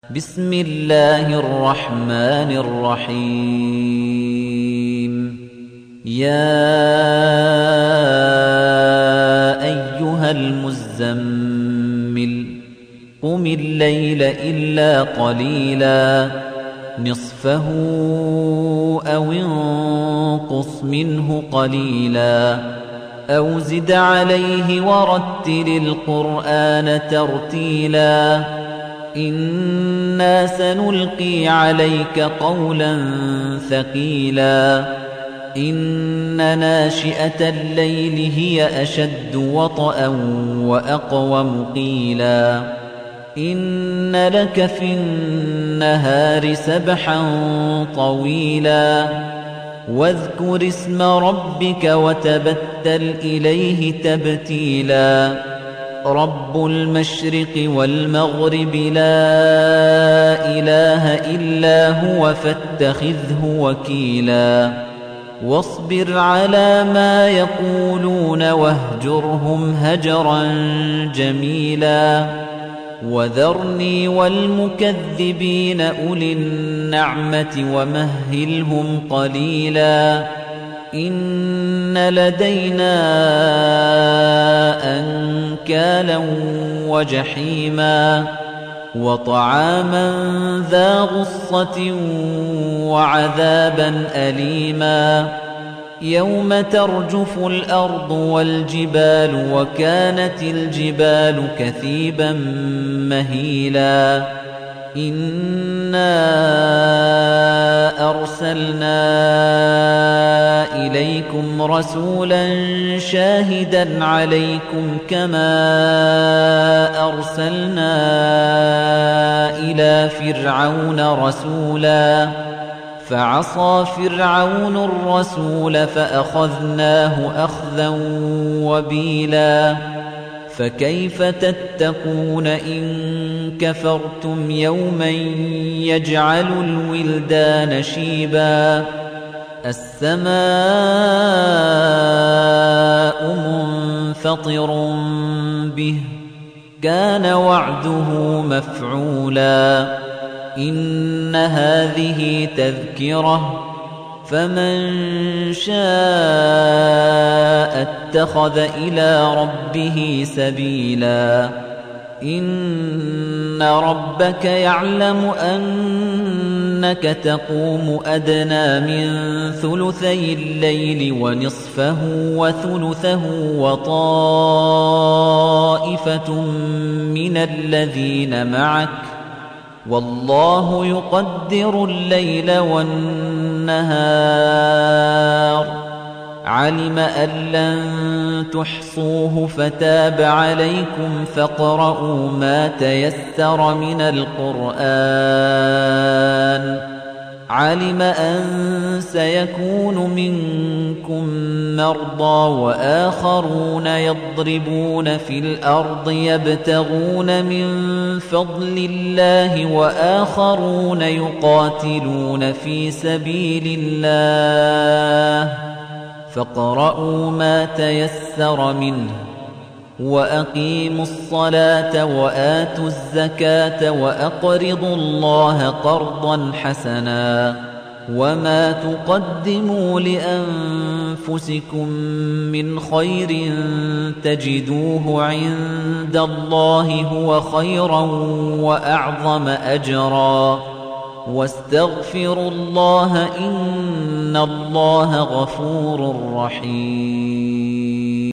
بسم الله الرحمن الرحيم يا أيها المزمل قم الليل إلا قليلا نصفه أو انقص منه قليلا أو زد عليه ورتل القرآن ترتيلا إنا سنلقي عليك قولا ثقيلا إن ناشئة الليل هي أشد وطئا وأقوم قيلا إن لك في النهار سبحا طويلا واذكر اسم ربك وتبتل إليه تبتيلا رب المشرق والمغرب لا إله إلا هو فاتخذه وكيلا واصبر على ما يقولون واهجرهم هجرا جميلا وذرني والمكذبين أولي النعمة ومهلهم قليلا إن لدينا أنكالا وجحيما وطعاما ذا غصة وعذابا أليما يوم ترجف الأرض والجبال وكانت الجبال كثيبا مهيلا إنا أرسلنا إليكم رسولا شاهدا عليكم كما أرسلنا إلى فرعون رسولا فعصى فرعون الرسول فأخذناه أخذا وبيلا فكيف تتقون إن كفرتم يوما يجعل الولدان شيبا السماء منفطر به كان وعده مفعولا إن هذه تذكرة فمن شاء اتخذ إلى ربه سبيلا إن ربك يعلم أنك تقوم أدنى من ثلثي الليل ونصفه وثلثه وطائفة من الذين معك والله يقدر الليل والنهار علم أن لن تحصوه فتاب عليكم فاقرؤوا ما تيسر من القرآن علم أن سيكون منكم مرضى وآخرون يضربون في الأرض يبتغون من فضل الله وآخرون يقاتلون في سبيل الله فاقرؤوا ما تيسر منه وأقيموا الصلاة وآتوا الزكاة وأقرضوا الله قرضا حسنا وما تقدموا لأنفسكم من خير تجدوه عند الله هو خيرا وأعظم أجرا واستغفروا الله إن الله غفور رحيم